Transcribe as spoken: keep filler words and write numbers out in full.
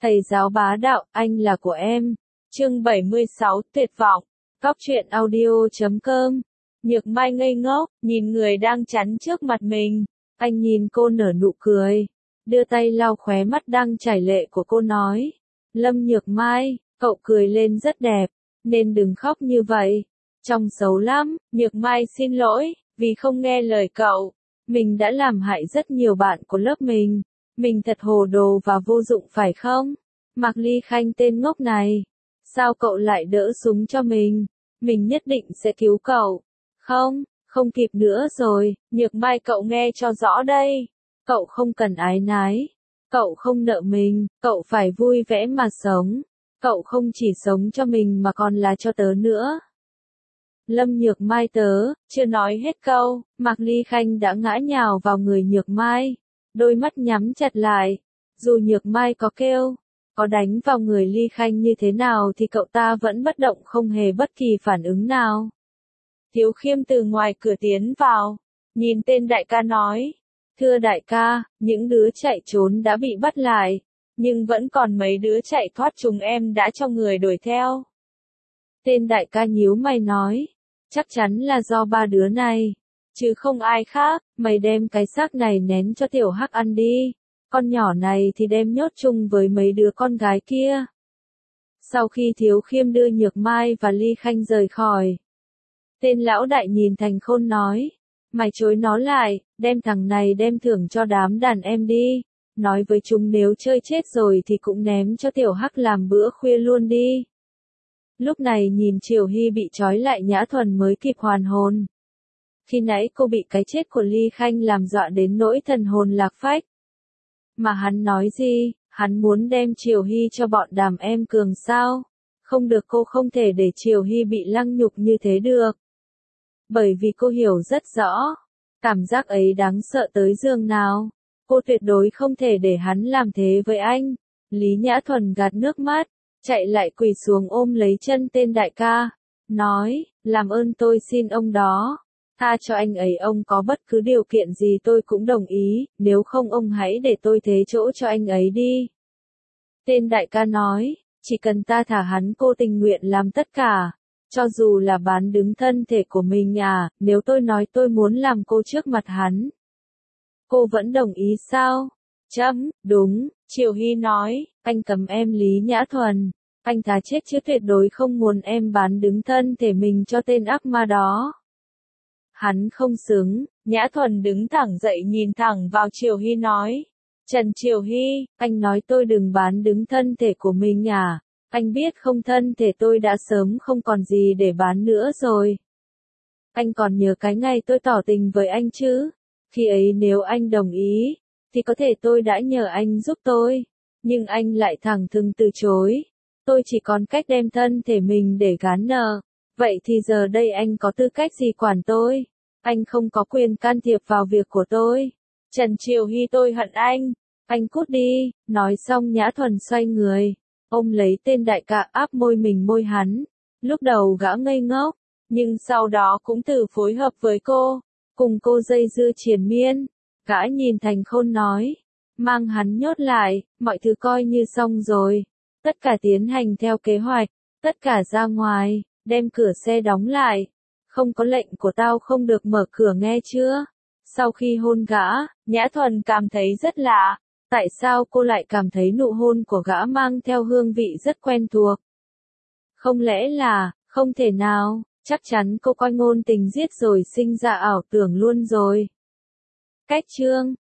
Thầy giáo bá đạo, anh là của em. Chương bảy mươi sáu, tuyệt vọng. Cóc truyện audio chấm com. Nhược Mai ngây ngốc, nhìn người đang chắn trước mặt mình. Anh nhìn cô nở nụ cười, đưa tay lau khóe mắt đang chảy lệ của cô nói. Lâm Nhược Mai, cậu cười lên rất đẹp, nên đừng khóc như vậy. Trông xấu lắm. Nhược Mai xin lỗi, vì không nghe lời cậu. Mình đã làm hại rất nhiều bạn của lớp mình. Mình thật hồ đồ và vô dụng phải không? Mạc Ly Khanh tên ngốc này. Sao cậu lại đỡ súng cho mình? Mình nhất định sẽ cứu cậu. Không, không kịp nữa rồi. Nhược Mai, cậu nghe cho rõ đây. Cậu không cần ái nái. Cậu không nợ mình. Cậu phải vui vẻ mà sống. Cậu không chỉ sống cho mình mà còn là cho tớ nữa. Lâm Nhược Mai, tớ, chưa nói hết câu, Mạc Ly Khanh đã ngã nhào vào người Nhược Mai. Đôi mắt nhắm chặt lại. Dù Nhược Mai có kêu, có đánh vào người Ly Khanh như thế nào thì cậu ta vẫn bất động, không hề bất kỳ phản ứng nào. Thiếu Khiêm từ ngoài cửa tiến vào, nhìn tên đại ca nói. Thưa đại ca, những đứa chạy trốn đã bị bắt lại, nhưng vẫn còn mấy đứa chạy thoát, chúng em đã cho người đuổi theo. Tên đại ca nhíu mày nói. Chắc chắn là do ba đứa này, chứ không ai khác. Mày đem cái xác này ném cho tiểu Hắc ăn đi. Con nhỏ này thì đem nhốt chung với mấy đứa con gái kia. Sau khi Thiếu Khiêm đưa Nhược Mai và Ly Khanh rời khỏi, tên lão đại nhìn Thành Khôn nói. Mày chối nó lại, đem thằng này đem thưởng cho đám đàn em đi. Nói với chúng nếu chơi chết rồi thì cũng ném cho tiểu Hắc làm bữa khuya luôn đi. Lúc này nhìn Triều Hy bị trói lại, Nhã Thuần mới kịp hoàn hồn. Khi nãy cô bị cái chết của Ly Khanh làm dọa đến nỗi thần hồn lạc phách. Mà hắn nói gì, hắn muốn đem Triều Hy cho bọn đàm em cường sao? Không được, cô không thể để Triều Hy bị lăng nhục như thế được. Bởi vì cô hiểu rất rõ, cảm giác ấy đáng sợ tới giường nào. Cô tuyệt đối không thể để hắn làm thế với anh. Lý Nhã Thuần gạt nước mắt, chạy lại quỳ xuống ôm lấy chân tên đại ca, nói, làm ơn tôi xin ông đó, tha cho anh ấy, ông có bất cứ điều kiện gì tôi cũng đồng ý, nếu không ông hãy để tôi thế chỗ cho anh ấy đi. Tên đại ca nói, chỉ cần ta thả hắn cô tình nguyện làm tất cả, cho dù là bán đứng thân thể của mình à, nếu tôi nói tôi muốn làm cô trước mặt hắn. Cô vẫn đồng ý sao? Chấm, đúng, Triều Hy nói, anh cấm em Lý Nhã Thuần, anh thà chết chứ tuyệt đối không muốn em bán đứng thân thể mình cho tên ác ma đó. Hắn không xứng. Nhã Thuần đứng thẳng dậy nhìn thẳng vào Triều Hy nói. Trần Triều Hy, anh nói tôi đừng bán đứng thân thể của mình à? Anh biết không, thân thể tôi đã sớm không còn gì để bán nữa rồi. Anh còn nhớ cái ngày tôi tỏ tình với anh chứ? Khi ấy nếu anh đồng ý, thì có thể tôi đã nhờ anh giúp tôi. Nhưng anh lại thẳng thừng từ chối. Tôi chỉ còn cách đem thân thể mình để gán nợ. Vậy thì giờ đây anh có tư cách gì quản tôi? Anh không có quyền can thiệp vào việc của tôi. Trần Triều Hy, tôi hận anh. Anh cút đi. Nói xong Nhã Thuần xoay người, ôm lấy tên đại ca áp môi mình môi hắn. Lúc đầu gã ngây ngốc, nhưng sau đó cũng tự phối hợp với cô, cùng cô dây dưa triền miên. Gã nhìn Thành Khôn nói, mang hắn nhốt lại, mọi thứ coi như xong rồi. Tất cả tiến hành theo kế hoạch, tất cả ra ngoài, đem cửa xe đóng lại. Không có lệnh của tao không được mở cửa, nghe chưa? Sau khi hôn gã, Nhã Thuần cảm thấy rất lạ. Tại sao cô lại cảm thấy nụ hôn của gã mang theo hương vị rất quen thuộc? Không lẽ là, không thể nào, chắc chắn cô coi ngôn tình giết rồi sinh ra ảo tưởng luôn rồi. Cách chương